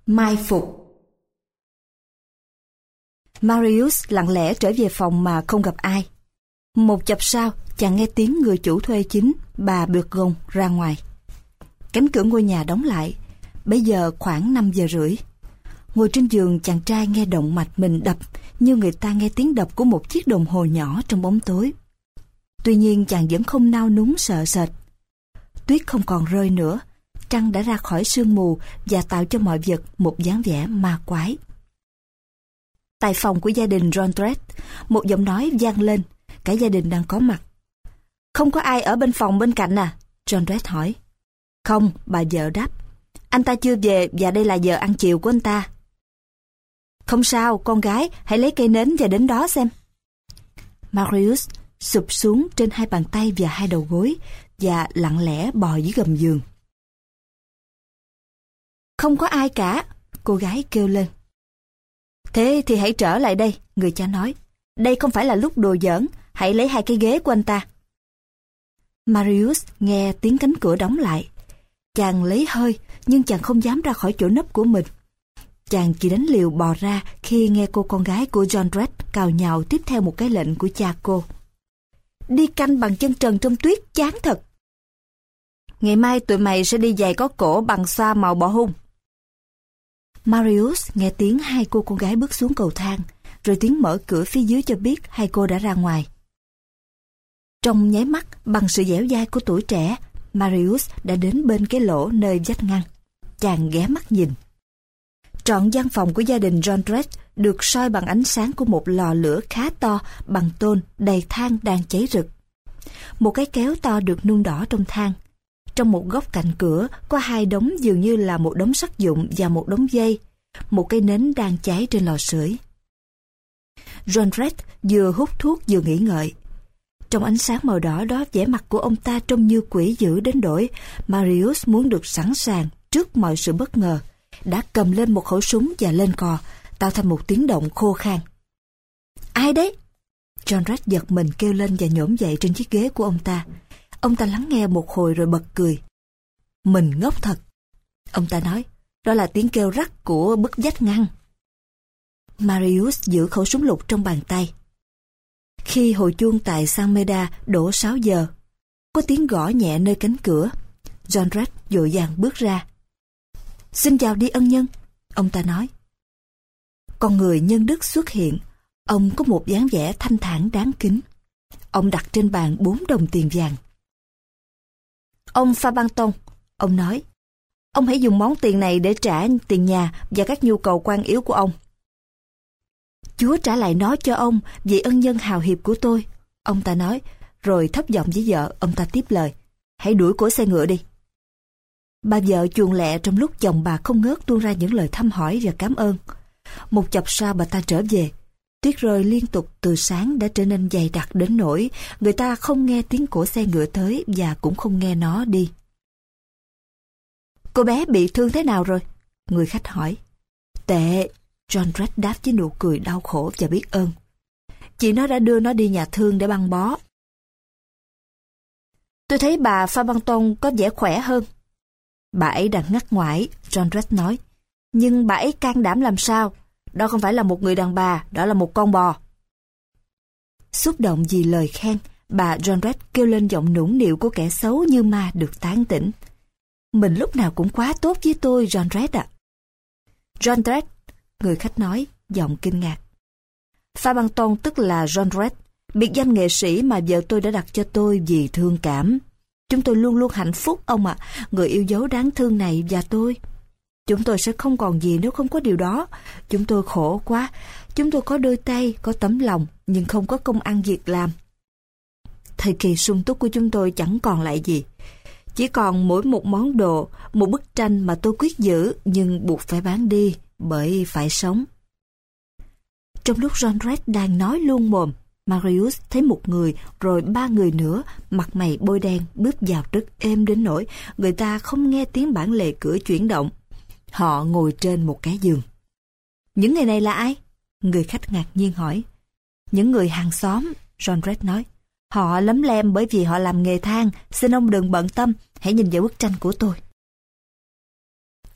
Mai phục. Marius lặng lẽ trở về phòng mà không gặp ai. Một chập sau, chàng nghe tiếng người chủ thuê chính, bà Burgon, ra ngoài. Cánh cửa ngôi nhà đóng lại. Bây giờ khoảng 5 giờ rưỡi. Ngồi trên giường, chàng trai nghe động mạch mình đập như người ta nghe tiếng đập của một chiếc đồng hồ nhỏ trong bóng tối. Tuy nhiên chàng vẫn không nao núng sợ sệt. Tuyết không còn rơi nữa. Trăng đã ra khỏi sương mù và tạo cho mọi vật một dáng vẻ ma quái. Tại phòng của gia đình Jondrette, một giọng nói vang lên. Cả gia đình đang có mặt. Không có ai ở bên phòng bên cạnh à? Jondrette hỏi. Không, bà vợ đáp. Anh ta chưa về và đây là giờ ăn chiều của anh ta. Không sao, con gái, hãy lấy cây nến và đến đó xem. Marius sụp xuống trên hai bàn tay và hai đầu gối và lặng lẽ bò dưới gầm giường. Không có ai cả, cô gái kêu lên. Thế thì hãy trở lại đây, người cha nói. Đây không phải là lúc đùa giỡn, hãy lấy hai cái ghế của anh ta. Marius nghe tiếng cánh cửa đóng lại. Chàng lấy hơi, nhưng chàng không dám ra khỏi chỗ nấp của mình. Chàng chỉ đánh liều bò ra khi nghe cô con gái của Jondrette cào nhào tiếp theo một cái lệnh của cha cô. Đi canh bằng chân trần trong tuyết chán thật. Ngày mai tụi mày sẽ đi giày có cổ bằng xoa màu bọ hung. Marius nghe tiếng hai cô con gái bước xuống cầu thang, rồi tiếng mở cửa phía dưới cho biết hai cô đã ra ngoài. Trong nháy mắt, bằng sự dẻo dai của tuổi trẻ, Marius đã đến bên cái lỗ nơi vách ngăn. Chàng ghé mắt nhìn. Trọn gian phòng của gia đình Jondrette được soi bằng ánh sáng của một lò lửa khá to bằng tôn đầy than đang cháy rực. Một cái kéo to được nung đỏ trong than. Trong một góc cạnh cửa có hai đống dường như là một đống sắt dụng và một đống dây. Một cây nến đang cháy trên lò sưởi. Jondrette vừa hút thuốc vừa nghĩ ngợi. Trong ánh sáng màu đỏ đó, vẻ mặt của ông ta trông như quỷ dữ đến nỗi Marius muốn được sẵn sàng trước mọi sự bất ngờ, đã cầm lên một khẩu súng và lên cò, tạo thành một tiếng động khô khan. Ai đấy? Jondrette giật mình kêu lên và nhổm dậy trên chiếc ghế của ông ta. Ông ta lắng nghe một hồi rồi bật cười. Mình ngốc thật. Ông ta nói, đó là tiếng kêu rắc của bức vách ngăn. Marius giữ khẩu súng lục trong bàn tay. Khi hồi chuông tại San Meda đổ 6 giờ, có tiếng gõ nhẹ nơi cánh cửa. Jondrette vội vàng bước ra. Xin chào đi ân nhân, ông ta nói. Con người nhân đức xuất hiện. Ông có một dáng vẻ thanh thản đáng kính. Ông đặt trên bàn 4 đồng tiền vàng. Ông Fabanton, ông nói, ông hãy dùng món tiền này để trả tiền nhà và các nhu cầu quan yếu của ông. Chúa trả lại nó cho ông vì ân nhân hào hiệp của tôi, ông ta nói, rồi thấp giọng với vợ, ông ta tiếp lời, hãy đuổi cổ xe ngựa đi. Bà vợ chuồn lẹ trong lúc chồng bà không ngớt tuôn ra những lời thăm hỏi và cảm ơn. Một chập sau bà ta trở về. Tuyết rơi liên tục từ sáng đã trở nên dày đặc đến nỗi người ta không nghe tiếng cỗ xe ngựa tới và cũng không nghe nó đi. Cô bé bị thương thế nào rồi? Người khách hỏi. Tệ, Jondrette đáp với nụ cười đau khổ và biết ơn. Chị nó đã đưa nó đi nhà thương để băng bó. Tôi thấy bà Fabanton có vẻ khỏe hơn. Bà ấy đang ngắt ngoải, Jondrette nói. Nhưng bà ấy can đảm làm sao? Đó không phải là một người đàn bà, đó là một con bò. Xúc động vì lời khen, bà Jondrette kêu lên giọng nũng nịu của kẻ xấu như ma được tán tỉnh. Mình lúc nào cũng quá tốt với tôi, Jondrette ạ. Jondrette, người khách nói, giọng kinh ngạc. Fabanton tức là Jondrette, biệt danh nghệ sĩ mà vợ tôi đã đặt cho tôi vì thương cảm. Chúng tôi luôn luôn hạnh phúc ông ạ, người yêu dấu đáng thương này và tôi. Chúng tôi sẽ không còn gì nếu không có điều đó. Chúng tôi khổ quá. Chúng tôi có đôi tay, có tấm lòng, nhưng không có công ăn việc làm. Thời kỳ sung túc của chúng tôi chẳng còn lại gì. Chỉ còn mỗi một món đồ, một bức tranh mà tôi quyết giữ, nhưng buộc phải bán đi, bởi phải sống. Trong lúc Jondrette đang nói luôn mồm, Marius thấy một người, rồi 3 người nữa, mặt mày bôi đen, bước vào rất êm đến nỗi người ta không nghe tiếng bản lề cửa chuyển động. Họ ngồi trên một cái giường. Những người này là ai? Người khách ngạc nhiên hỏi. Những người hàng xóm, Jondrette nói. Họ lấm lem bởi vì họ làm nghề than. Xin ông đừng bận tâm, hãy nhìn vào bức tranh của tôi.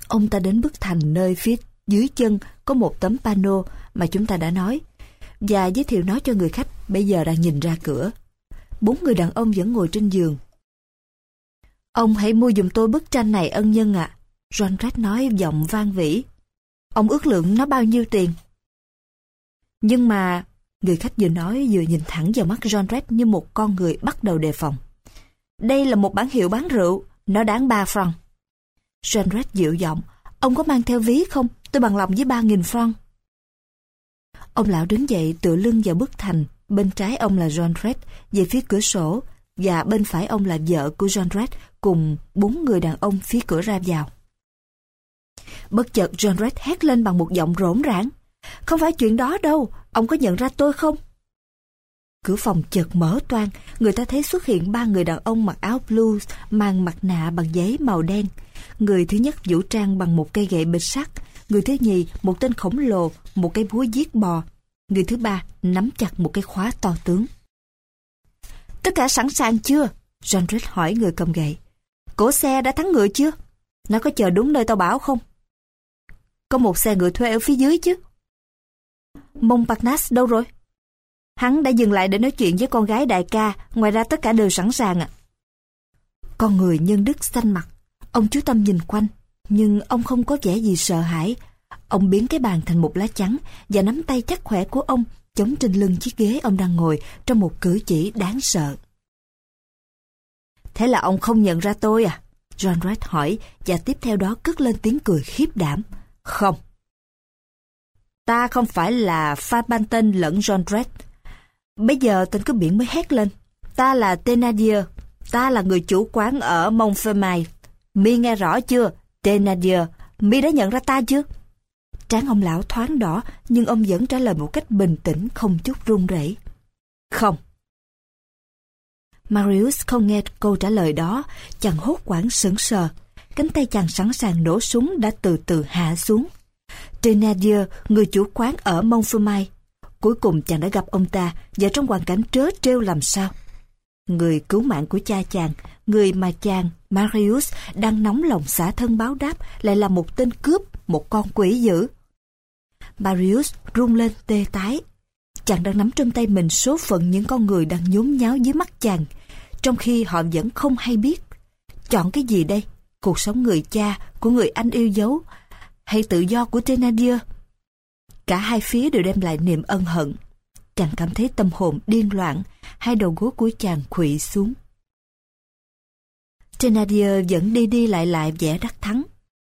Ông ta đến bức thành nơi phía dưới chân có một tấm pano mà chúng ta đã nói, và giới thiệu nó cho người khách bây giờ đang nhìn ra cửa. 4 người đàn ông vẫn ngồi trên giường. Ông hãy mua giùm tôi bức tranh này ân nhân ạ. Jondrette nói giọng vang vỉ. Ông ước lượng nó bao nhiêu tiền? Nhưng mà... Người khách vừa nói vừa nhìn thẳng vào mắt Jondrette như một con người bắt đầu đề phòng. Đây là một bản hiệu bán rượu, nó đáng 3 franc. Jondrette dịu giọng. Ông có mang theo ví không? Tôi bằng lòng với 3.000 franc. Ông lão đứng dậy tựa lưng vào bức thành. Bên trái ông là Jondrette về phía cửa sổ, và bên phải ông là vợ của Jondrette cùng 4 người đàn ông phía cửa ra vào. Bất chợt Jondrette hét lên bằng một giọng rỗn rãng. Không phải chuyện đó đâu, ông có nhận ra tôi không? Cửa phòng chợt mở toang, người ta thấy xuất hiện 3 người đàn ông mặc áo blue, mang mặt nạ bằng giấy màu đen. Người thứ nhất vũ trang bằng một cây gậy bịch sắt, người thứ nhì một tên khổng lồ, một cái búa giết bò, người thứ ba nắm chặt một cái khóa to tướng. Tất cả sẵn sàng chưa? Jondrette hỏi người cầm gậy. Cỗ xe đã thắng ngựa chưa? Nó có chờ đúng nơi tao bảo không? Có một xe ngựa thuê ở phía dưới chứ. Montparnasse đâu rồi? Hắn đã dừng lại để nói chuyện với con gái đại ca, ngoài ra tất cả đều sẵn sàng ạ. Con người nhân đức xanh mặt. Ông chú tâm nhìn quanh, nhưng ông không có vẻ gì sợ hãi. Ông biến cái bàn thành một lá chắn và nắm tay chắc khỏe của ông chống trên lưng chiếc ghế ông đang ngồi trong một cử chỉ đáng sợ. Thế là ông không nhận ra tôi à? Jondrette hỏi, và tiếp theo đó cất lên tiếng cười khiếp đảm. Không. Ta không phải là Fabantin lẫn Jondrette. Bây giờ tên cướp biển mới hét lên. Ta là Thénardier. Ta là người chủ quán ở Montfermeil. Mi nghe rõ chưa? Thénardier, mi đã nhận ra ta chưa? Trán ông lão thoáng đỏ, nhưng ông vẫn trả lời một cách bình tĩnh, không chút run rẩy. Không. Marius không nghe câu trả lời đó, chàng hốt hoảng sững sờ. Cánh tay chàng sẵn sàng nổ súng đã từ từ hạ xuống. Thénardier, người chủ quán ở Montfermeil. Cuối cùng chàng đã gặp ông ta, và trong hoàn cảnh trớ trêu làm sao. Người cứu mạng của cha chàng, người mà chàng, Marius, đang nóng lòng xả thân báo đáp, lại là một tên cướp, một con quỷ dữ. Marius run lên tê tái. Chàng đang nắm trong tay mình số phận những con người đang nhốn nháo dưới mắt chàng, trong khi họ vẫn không hay biết. Chọn cái gì đây? Cuộc sống người cha của người anh yêu dấu, hay tự do của Thénardier? Cả hai phía đều đem lại niềm ân hận. Chàng cảm thấy tâm hồn điên loạn, hai đầu gối của chàng khuỵu xuống. Thénardier vẫn đi đi lại vẻ đắc thắng.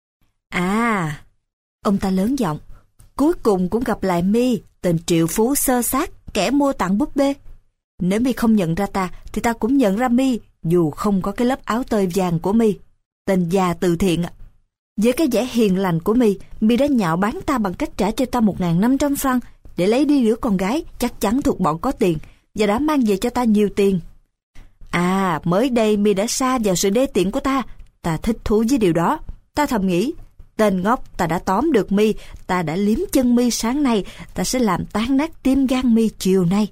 À, ông ta lớn giọng, cuối cùng cũng gặp lại mi, tên triệu phú xơ xác, kẻ mua tặng búp bê. Nếu mi không nhận ra ta, thì ta cũng nhận ra mi, dù không có cái lớp áo tơi vàng của mi. Tên già từ thiện ạ. Với cái vẻ hiền lành của mi đã nhạo báng ta bằng cách trả cho ta 1.500 franc để lấy đi đứa con gái chắc chắn thuộc bọn có tiền, và đã mang về cho ta nhiều tiền. À, mới đây mi đã sa vào sự đê tiện của ta. Ta thích thú với điều đó. Ta thầm nghĩ, tên ngốc, ta đã tóm được mi, ta đã liếm chân mi sáng nay, ta sẽ làm tan nát tim gan mi chiều nay.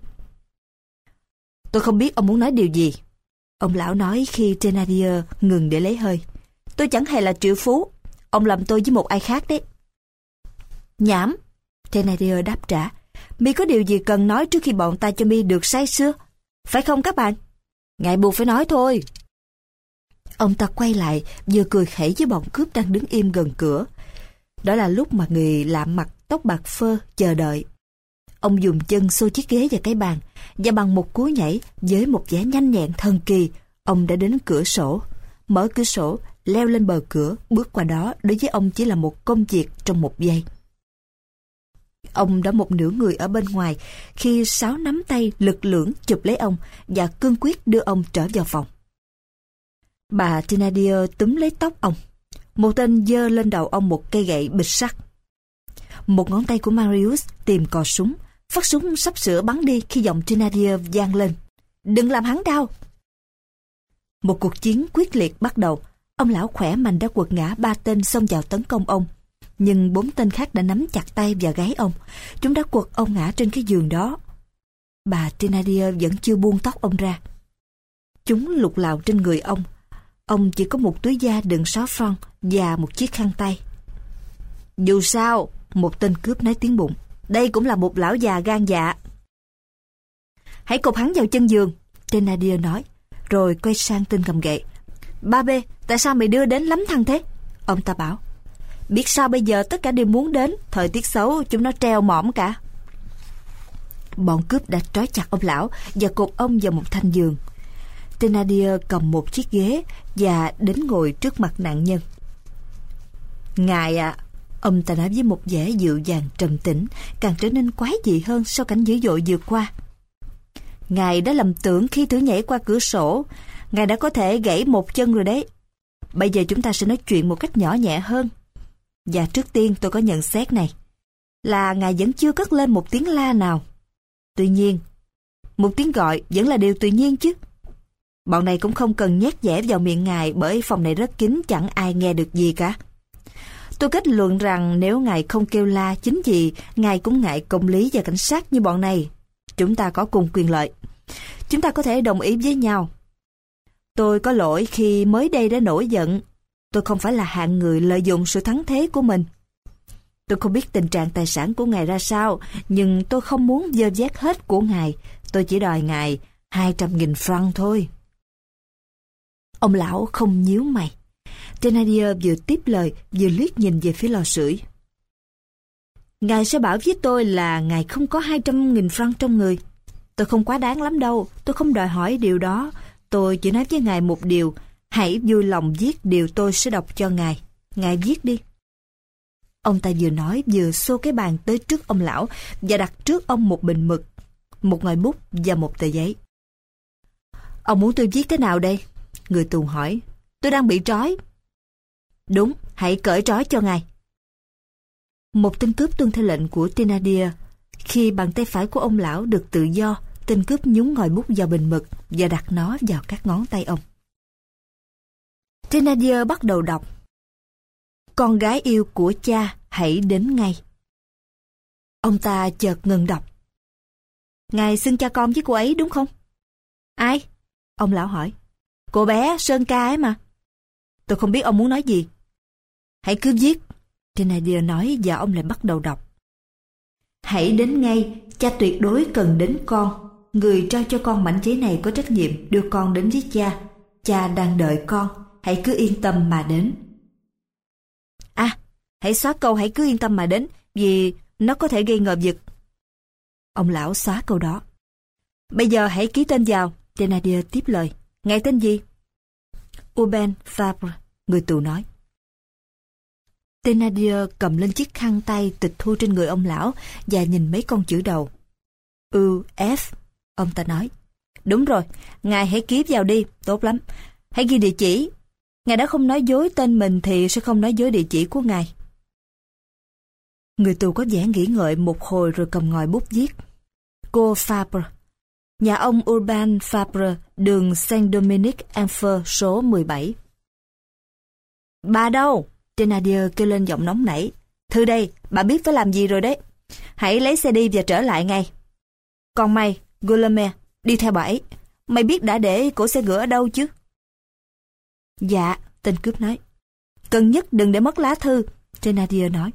Tôi không biết ông muốn nói điều gì, ông lão nói khi Thénardier ngừng để lấy hơi. Tôi chẳng hề là triệu phú, ông lầm tôi với một ai khác đấy. Nhảm, Thénardier đáp trả. Mi có điều gì cần nói trước khi bọn ta cho mi được say sưa, phải không các bạn? Ngài buộc phải nói thôi. Ông ta quay lại, vừa cười khẩy với bọn cướp đang đứng im gần cửa. Đó là lúc mà người lạ mặt tóc bạc phơ chờ đợi. Ông dùng chân xô chiếc ghế vào cái bàn, và bằng một cú nhảy với một vẻ nhanh nhẹn thần kỳ, ông đã đến cửa sổ, mở cửa sổ, leo lên bờ cửa, bước qua đó đối với ông chỉ là một công việc trong một giây. Ông đã một nửa người ở bên ngoài khi 6 nắm tay lực lưỡng chụp lấy ông và cương quyết đưa ông trở vào phòng. Bà Thénardier túm lấy tóc ông. Một tên giơ lên đầu ông một cây gậy bịch sắt. Một ngón tay của Marius tìm cò súng. Phát súng sắp sửa bắn đi khi giọng Thénardier vang lên. Đừng làm hắn đau. Một cuộc chiến quyết liệt bắt đầu. Ông lão khỏe mạnh đã quật ngã 3 tên xông vào tấn công ông. Nhưng 4 tên khác đã nắm chặt tay và gáy ông. Chúng đã quật ông ngã trên cái giường đó. Bà Thénardier vẫn chưa buông tóc ông ra. Chúng lục lạo trên người ông. Ông chỉ có một túi da đựng 6 franc và một chiếc khăn tay. Dù sao, một tên cướp nói tiếng bụng, đây cũng là một lão già gan dạ. Hãy cột hắn vào chân giường, Thénardier nói, rồi quay sang tên cầm gậy. Ba bê, tại sao mày đưa đến lắm thằng thế? Ông ta bảo. Biết sao bây giờ tất cả đều muốn đến, thời tiết xấu chúng nó treo mõm cả. Bọn cướp đã trói chặt ông lão và cột ông vào một thanh giường. Thénardier cầm một chiếc ghế và đến ngồi trước mặt nạn nhân. Ngài ạ, ông ta nói với một vẻ dịu dàng trầm tĩnh, càng trở nên quái dị hơn sau cảnh dữ dội vừa qua. Ngài đã lầm tưởng khi thử nhảy qua cửa sổ, ngài đã có thể gãy một chân rồi đấy. Bây giờ chúng ta sẽ nói chuyện một cách nhỏ nhẹ hơn. Và trước tiên tôi có nhận xét này, là ngài vẫn chưa cất lên một tiếng la nào. Tuy nhiên, một tiếng gọi vẫn là điều tự nhiên chứ. Bọn này cũng không cần nhét nhẽ vào miệng ngài bởi phòng này rất kín, chẳng ai nghe được gì cả. Tôi kết luận rằng nếu ngài không kêu la chính vì ngài cũng ngại công lý và cảnh sát như bọn này. Chúng ta có cùng quyền lợi. Chúng ta có thể đồng ý với nhau. Tôi có lỗi khi mới đây đã nổi giận. Tôi không phải là hạng người lợi dụng sự thắng thế của mình. Tôi không biết tình trạng tài sản của ngài ra sao, nhưng tôi không muốn dơ vét hết của ngài. Tôi chỉ đòi ngài 200.000 franc thôi. Ông lão không nhíu mày. Thénardier vừa tiếp lời vừa liếc nhìn về phía lò sưởi. Ngài sẽ bảo với tôi là ngài không có 200.000 franc trong người. Tôi không quá đáng lắm đâu, tôi không đòi hỏi điều đó. Tôi chỉ nói với ngài một điều, hãy vui lòng viết điều tôi sẽ đọc cho ngài. Ngài viết đi. Ông ta vừa nói vừa xô cái bàn tới trước ông lão và đặt trước ông một bình mực, một ngòi bút và một tờ giấy. Ông muốn tôi viết thế nào đây? Người tù hỏi. Tôi đang bị trói. Đúng, hãy cởi trói cho ngài. Một tên cướp tuân theo lệnh của Thénardier. Khi bàn tay phải của ông lão được tự do, tên cướp nhúng ngòi bút vào bình mực và đặt nó vào các ngón tay ông. Thénardier bắt đầu đọc. Con gái yêu của cha hãy đến ngay. Ông ta chợt ngừng đọc. Ngài xưng cha con với cô ấy đúng không? Ai? Ông lão hỏi. Cô bé Sơn Ca ấy mà. Tôi không biết ông muốn nói gì. Hãy cứ viết, Thénardier nói và ông lại bắt đầu đọc. Hãy đến ngay, cha tuyệt đối cần đến con. Người trao cho con mảnh giấy này có trách nhiệm đưa con đến với cha. Cha đang đợi con, hãy cứ yên tâm mà đến. À, hãy xóa câu hãy cứ yên tâm mà đến, vì nó có thể gây ngờ vực. Ông lão xóa câu đó. Bây giờ hãy ký tên vào, Thénardier tiếp lời. Ngài tên gì? Urbain Fabre, người tù nói. Thénardier cầm lên chiếc khăn tay tịch thu trên người ông lão và nhìn mấy con chữ đầu. U.F. Ông ta nói. Đúng rồi, ngài hãy ký vào đi, tốt lắm. Hãy ghi địa chỉ. Ngài đã không nói dối tên mình thì sẽ không nói dối địa chỉ của ngài. Người tù có vẻ nghĩ ngợi một hồi rồi cầm ngòi bút viết. Cô Fabre, nhà ông Urbain Fabre, đường Saint-Dominique-Enfer, số 17. Bà đâu? Thénardier kêu lên giọng nóng nảy. Thư đây, bà biết phải làm gì rồi đấy. Hãy lấy xe đi và trở lại ngay. Còn mày, Guillaume, đi theo bà ấy. Mày biết đã để cổ xe ngựa ở đâu chứ? Dạ, tên cướp nói. Cần nhất đừng để mất lá thư, Thénardier nói.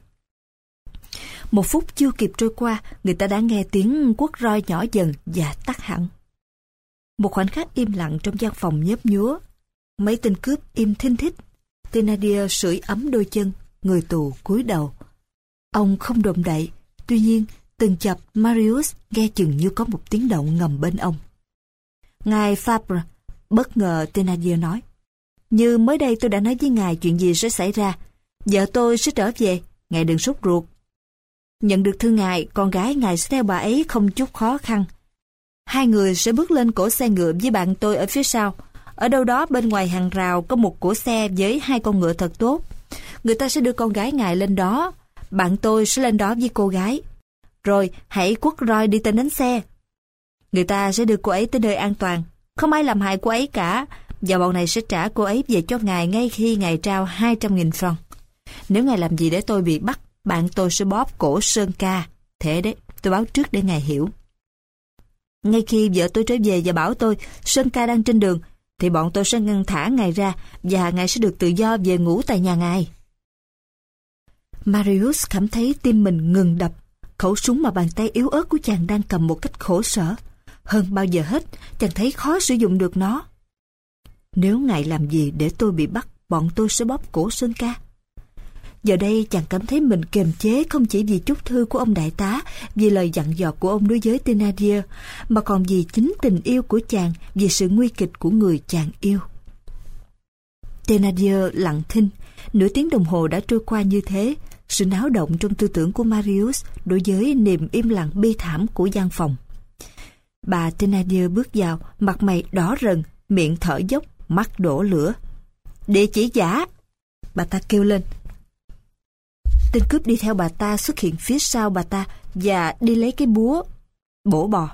Một phút chưa kịp trôi qua, người ta đã nghe tiếng quất roi nhỏ dần và tắt hẳn. Một khoảnh khắc im lặng trong gian phòng nhớp nhúa. Mấy tên cướp im thinh thích. Thénardier sưởi ấm đôi chân, người tù cúi đầu. Ông không động đậy, tuy nhiên từng chập Marius nghe chừng như có một tiếng động ngầm bên ông. Ngài Fabre, bất ngờ Thénardier nói. Như mới đây tôi đã nói với ngài chuyện gì sẽ xảy ra. Vợ tôi sẽ trở về, ngài đừng sốt ruột. Nhận được thư ngài, con gái ngài sẽ theo bà ấy không chút khó khăn. Hai người sẽ bước lên cỗ xe ngựa với bạn tôi ở phía sau. Ở đâu đó bên ngoài hàng rào có một cỗ xe với 2 con ngựa thật tốt. Người ta sẽ đưa con gái ngài lên đó. Bạn tôi sẽ lên đó với cô gái. Rồi hãy quất roi đi tên đánh xe. Người ta sẽ đưa cô ấy tới nơi an toàn. Không ai làm hại cô ấy cả. Và bọn này sẽ trả cô ấy về cho ngài ngay khi ngài trao 200.000 franc. Nếu ngài làm gì để tôi bị bắt, bạn tôi sẽ bóp cổ Sơn Ca. Thế đấy, tôi báo trước để ngài hiểu. Ngay khi vợ tôi trở về và bảo tôi Sơn Ca đang trên đường, thì bọn tôi sẽ ngăn thả ngài ra và ngài sẽ được tự do về ngủ tại nhà ngài. Marius cảm thấy tim mình ngừng đập. Khẩu súng mà bàn tay yếu ớt của chàng đang cầm một cách khổ sở. Hơn bao giờ hết, chàng thấy khó sử dụng được nó. Nếu ngài làm gì để tôi bị bắt, bọn tôi sẽ bóp cổ Sơn Ca. Giờ đây chàng cảm thấy mình kiềm chế không chỉ vì chút thư của ông đại tá, vì lời dặn dò của ông đối với Thénardier, mà còn vì chính tình yêu của chàng, vì sự nguy kịch của người chàng yêu. Thénardier lặng thinh. Nửa tiếng đồng hồ đã trôi qua như thế. Sự náo động trong tư tưởng của Marius đối với niềm im lặng bi thảm của gian phòng. Bà Thénardier bước vào, mặt mày đỏ rần, miệng thở dốc, mắt đổ lửa. Địa chỉ giả! Bà ta kêu lên. Tên cướp đi theo bà ta xuất hiện phía sau bà ta và đi lấy cái búa bổ bò.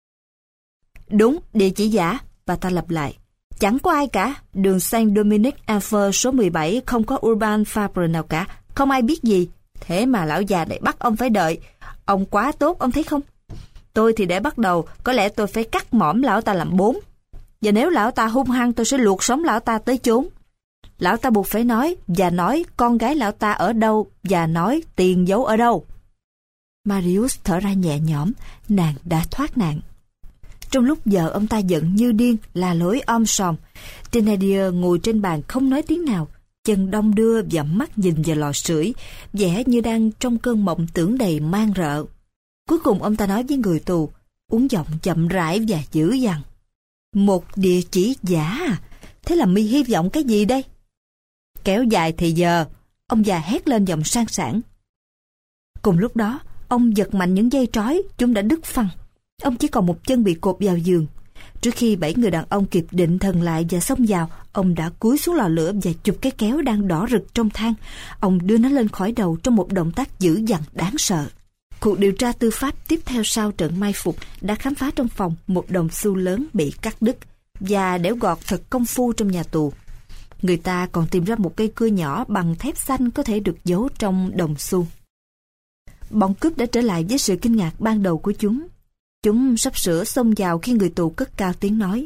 Đúng, địa chỉ giả, bà ta lặp lại. Chẳng có ai cả, đường Saint-Dominique Enfer số 17 không có Urbain Fabre nào cả, không ai biết gì. Thế mà lão già này bắt ông phải đợi. Ông quá tốt, ông thấy không? Tôi thì để bắt đầu, có lẽ tôi phải cắt mõm lão ta làm 4. Và nếu lão ta hung hăng tôi sẽ luộc sống lão ta tới chốn. Lão ta buộc phải nói, và nói con gái lão ta ở đâu, và nói tiền giấu ở đâu. Marius thở ra nhẹ nhõm, nàng đã thoát nạn. Trong lúc vợ ông ta giận như điên, la lối om sòm, Thénardier ngồi trên bàn không nói tiếng nào, chân đong đưa và mắt nhìn vào lò sưởi, vẻ như đang trong cơn mộng tưởng đầy man rợ. Cuối cùng ông ta nói với người tù, uống giọng chậm rãi và dữ dằn. Một địa chỉ giả à? Thế là mi hy vọng cái gì đây? Kéo dài thì giờ, ông già hét lên giọng sang sảng. Cùng lúc đó, ông giật mạnh những dây trói, chúng đã đứt phăng. Ông chỉ còn một chân bị cột vào giường. Trước khi 7 người đàn ông kịp định thần lại và xông vào, ông đã cúi xuống lò lửa và chụp cái kéo đang đỏ rực trong than. Ông đưa nó lên khỏi đầu trong một động tác dữ dằn đáng sợ. Cuộc điều tra tư pháp tiếp theo sau trận mai phục đã khám phá trong phòng một đồng xu lớn bị cắt đứt và đẽo gọt thật công phu trong nhà tù. Người ta còn tìm ra một cây cưa nhỏ bằng thép xanh có thể được giấu trong đồng xu. Bọn cướp đã trở lại với sự kinh ngạc ban đầu của chúng. Chúng sắp sửa xông vào khi người tù cất cao tiếng nói.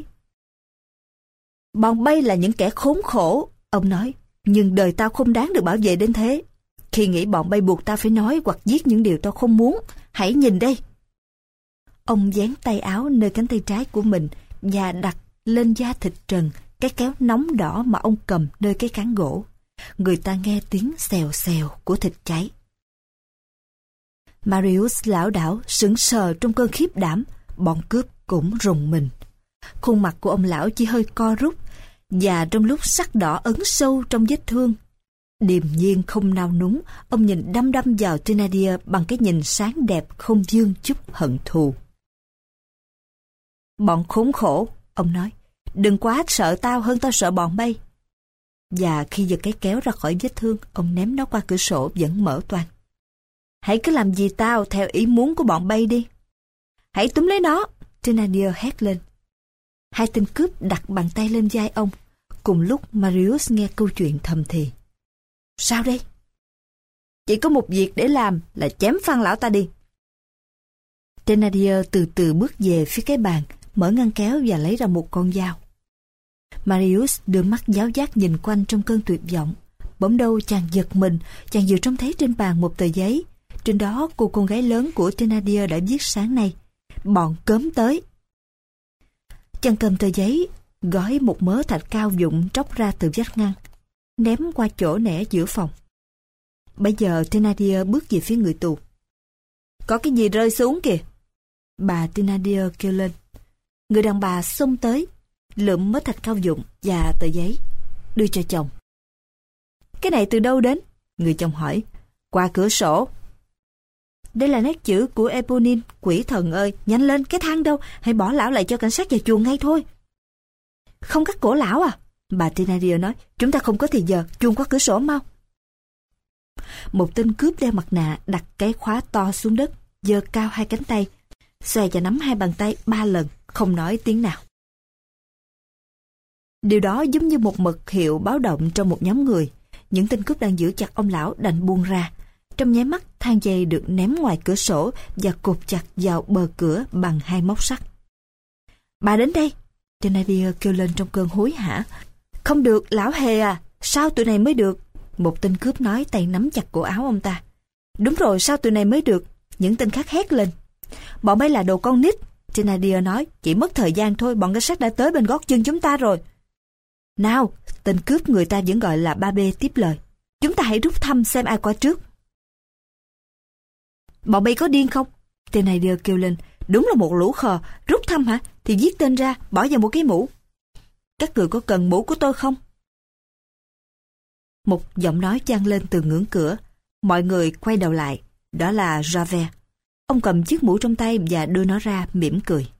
Bọn bay là những kẻ khốn khổ, ông nói, nhưng đời tao không đáng được bảo vệ đến thế. Khi nghĩ bọn bay buộc tao phải nói hoặc giết những điều tao không muốn, hãy nhìn đây. Ông dán tay áo nơi cánh tay trái của mình và đặt lên da thịt trần cái kéo nóng đỏ mà ông cầm nơi cái cán gỗ. Người ta nghe tiếng xèo xèo của thịt cháy. Marius lảo đảo sững sờ trong cơn khiếp đảm. Bọn cướp cũng rùng mình. Khuôn mặt của ông lão chỉ hơi co rút, và trong lúc sắc đỏ ấn sâu trong vết thương. Điềm nhiên không nao núng, ông nhìn đăm đăm vào Thénardier bằng cái nhìn sáng đẹp không vương chút hận thù. Bọn khốn khổ, ông nói, đừng quá sợ tao hơn tao sợ bọn bay. Và khi giật cái kéo ra khỏi vết thương, ông ném nó qua cửa sổ vẫn mở toang. Hãy cứ làm gì tao theo ý muốn của bọn bay đi. Hãy túm lấy nó, Thénardier hét lên. Hai tên cướp đặt bàn tay lên vai ông. Cùng lúc Marius nghe câu chuyện thầm thì. Sao đây? Chỉ có một việc để làm là chém phăng lão ta đi. Thénardier từ từ bước về phía cái bàn, mở ngăn kéo và lấy ra một con dao. Marius đưa mắt giáo giác nhìn quanh trong cơn tuyệt vọng. Bỗng đâu chàng giật mình, chàng vừa trông thấy trên bàn một tờ giấy. Trên đó cô con gái lớn của Thénardier đã viết sáng nay. Bọn cớm tới. Chàng cầm tờ giấy, gói một mớ thạch cao vụn tróc ra từ vách ngăn, ném qua chỗ nẻ giữa phòng. Bây giờ Thénardier bước về phía người tù. Có cái gì rơi xuống kìa? Bà Thénardier kêu lên. Người đàn bà xông tới, lượm mớ thạch cao vụn và tờ giấy, đưa cho chồng. Cái này từ đâu đến? Người chồng hỏi. Qua cửa sổ. Đây là nét chữ của Eponine. Quỷ thần ơi, nhanh lên, cái thang đâu? Hãy bỏ lão lại cho cảnh sát và chuồng ngay thôi. Không cắt cổ lão à? Bà Thénardier nói. Chúng ta không có thì giờ, chuồng qua cửa sổ mau. Một tên cướp đeo mặt nạ đặt cái khóa to xuống đất, giơ cao hai cánh tay, xòe và nắm hai bàn tay 3 lần, không nói tiếng nào. Điều đó giống như một mật hiệu báo động trong một nhóm người. Những tên cướp đang giữ chặt ông lão đành buông ra. Trong nháy mắt, thang dây được ném ngoài cửa sổ và cột chặt vào bờ cửa bằng 2 móc sắt. Bà đến đây! Thénardier kêu lên trong cơn hối hả. Không được, lão hề à! Sao tụi này mới được? Một tên cướp nói, tay nắm chặt cổ áo ông ta. Đúng rồi, sao tụi này mới được? Những tên khác hét lên. Bọn bay là đồ con nít. Thénardier nói, chỉ mất thời gian thôi, bọn cảnh sát đã tới bên gót chân chúng ta rồi. Nào, tên cướp người ta vẫn gọi là Ba Bê tiếp lời. Chúng ta hãy rút thăm xem ai qua trước. Bọn bay có điên không? Thénardier kêu lên. Đúng là một lũ khờ. Rút thăm hả? Thì viết tên ra, bỏ vào một cái mũ. Các người có cần mũ của tôi không? Một giọng nói vang lên từ ngưỡng cửa. Mọi người quay đầu lại. Đó là Javert. Ông cầm chiếc mũ trong tay và đưa nó ra, mỉm cười.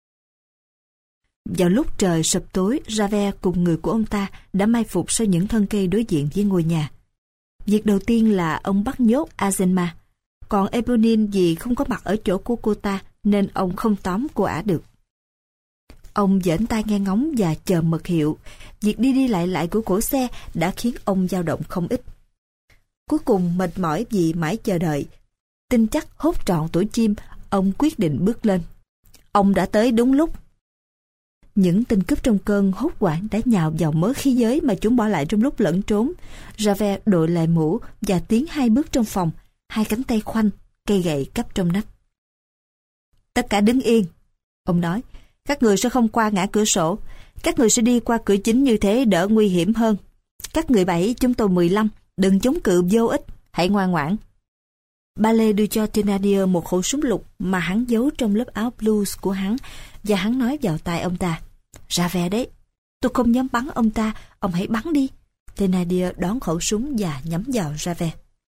Vào lúc trời sập tối, Javert cùng người của ông ta đã mai phục sau những thân cây đối diện với ngôi nhà. Việc đầu tiên là ông bắt nhốt Azalma. Còn Éponine vì không có mặt ở chỗ của cô ta nên ông không tóm cô ả được. Ông giãn tai nghe ngóng và chờ mật hiệu. Việc đi đi lại của cổ xe đã khiến ông dao động không ít. Cuối cùng mệt mỏi vì mãi chờ đợi, tin chắc hốt trọn tổ chim, ông quyết định bước lên. Ông đã tới đúng lúc. Những tên cướp trong cơn hốt hoảng đã nhào vào mớ khí giới mà chúng bỏ lại trong lúc lẫn trốn. Javert đội lại mũ và tiến 2 bước trong phòng, 2 cánh tay khoanh, cây gậy cắp trong nách. Tất cả đứng yên, ông nói. Các người sẽ không qua ngã cửa sổ. Các người sẽ đi qua cửa chính, như thế đỡ nguy hiểm hơn. Các người 7, chúng tôi 15. Đừng chống cự vô ích, hãy ngoan ngoãn. Ba Lê đưa cho Thénardier một khẩu súng lục mà hắn giấu trong lớp áo blues của hắn, và hắn nói vào tai ông ta. Javert đấy, tôi không dám bắn ông ta, ông hãy bắn đi. Thénardier đón khẩu súng và nhắm vào Javert.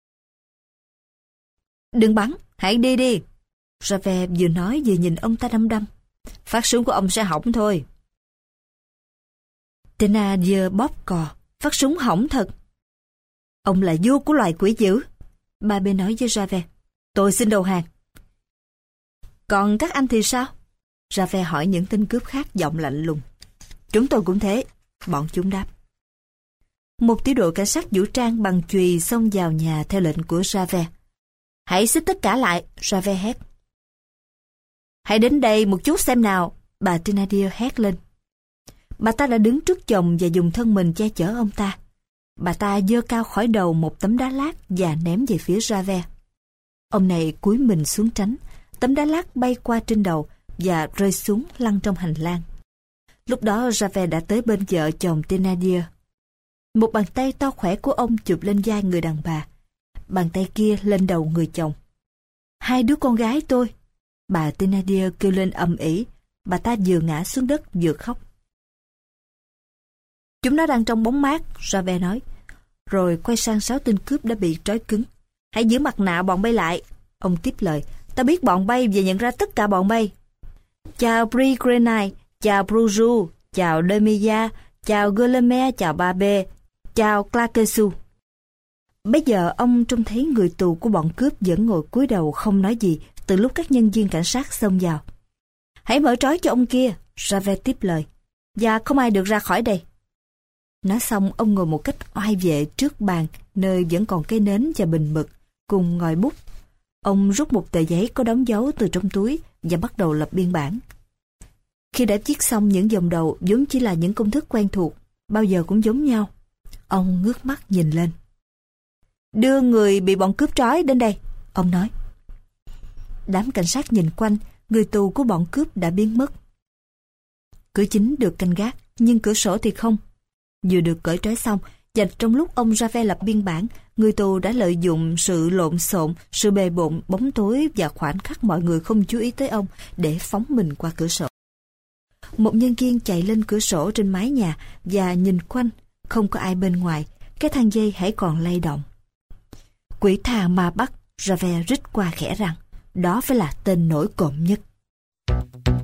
Đừng bắn, hãy đi đi. Javert vừa nói vừa nhìn ông ta đăm đăm. Phát súng của ông sẽ hỏng thôi. Thénardier bóp cò. Phát súng hỏng thật. Ông là vua của loài quỷ dữ. Ba Bê nói với Javert. Tôi xin đầu hàng. Còn các anh thì sao? Javert hỏi những tên cướp khác giọng lạnh lùng. Chúng tôi cũng thế. Bọn chúng đáp. Một tiểu đội cảnh sát vũ trang bằng chùy xông vào nhà theo lệnh của Javert. Hãy xích tất cả lại, Javert hét. Hãy đến đây một chút xem nào, bà Thénardier hét lên. Bà ta đã đứng trước chồng và dùng thân mình che chở ông ta. Bà ta giơ cao khỏi đầu một tấm đá lát và ném về phía Javert. Ông này cúi mình xuống tránh, tấm đá lát bay qua trên đầu và rơi xuống lăn trong hành lang. Lúc đó Javert đã tới bên vợ chồng Thénardier. Một bàn tay to khỏe của ông chụp lên vai người đàn bà. Bàn tay kia lên đầu người chồng. 2 đứa con gái tôi. Bà Thénardier kêu lên ầm ĩ. Bà ta vừa ngã xuống đất vừa khóc. Chúng nó đang trong bóng mát, Javert nói. Rồi quay sang 6 tên cướp đã bị trói cứng. Hãy giữ mặt nạ bọn bay lại. Ông tiếp lời. Ta biết bọn bay và nhận ra tất cả bọn bay. Chào Brie Grenade, chào Bruju, chào Demilla, chào Gueulemer, chào Ba Bê, chào Claquesous. Bây giờ ông trông thấy người tù của bọn cướp vẫn ngồi cúi đầu không nói gì từ lúc các nhân viên cảnh sát xông vào. Hãy mở trói cho ông kia, Javert tiếp lời. Và không ai được ra khỏi đây. Nói xong ông ngồi một cách oai vệ trước bàn nơi vẫn còn cây nến và bình mực cùng ngòi bút. Ông rút một tờ giấy có đóng dấu từ trong túi và bắt đầu lập biên bản. Khi đã viết xong những dòng đầu vốn chỉ là những công thức quen thuộc, bao giờ cũng giống nhau, ông ngước mắt nhìn lên. Đưa người bị bọn cướp trói đến đây, ông nói. Đám cảnh sát nhìn quanh, người tù của bọn cướp đã biến mất. Cửa chính được canh gác, nhưng cửa sổ thì không. Vừa được cởi trói xong, và trong lúc ông Javert lập biên bản, người tù đã lợi dụng sự lộn xộn, sự bề bộn, bóng tối và khoảnh khắc mọi người không chú ý tới ông để phóng mình qua cửa sổ. Một nhân viên chạy lên cửa sổ trên mái nhà và nhìn quanh, không có ai bên ngoài, cái thang dây hãy còn lay động. Quỷ tha ma bắt, Javert rít qua khẽ rằng, đó phải là tên nổi cộm nhất.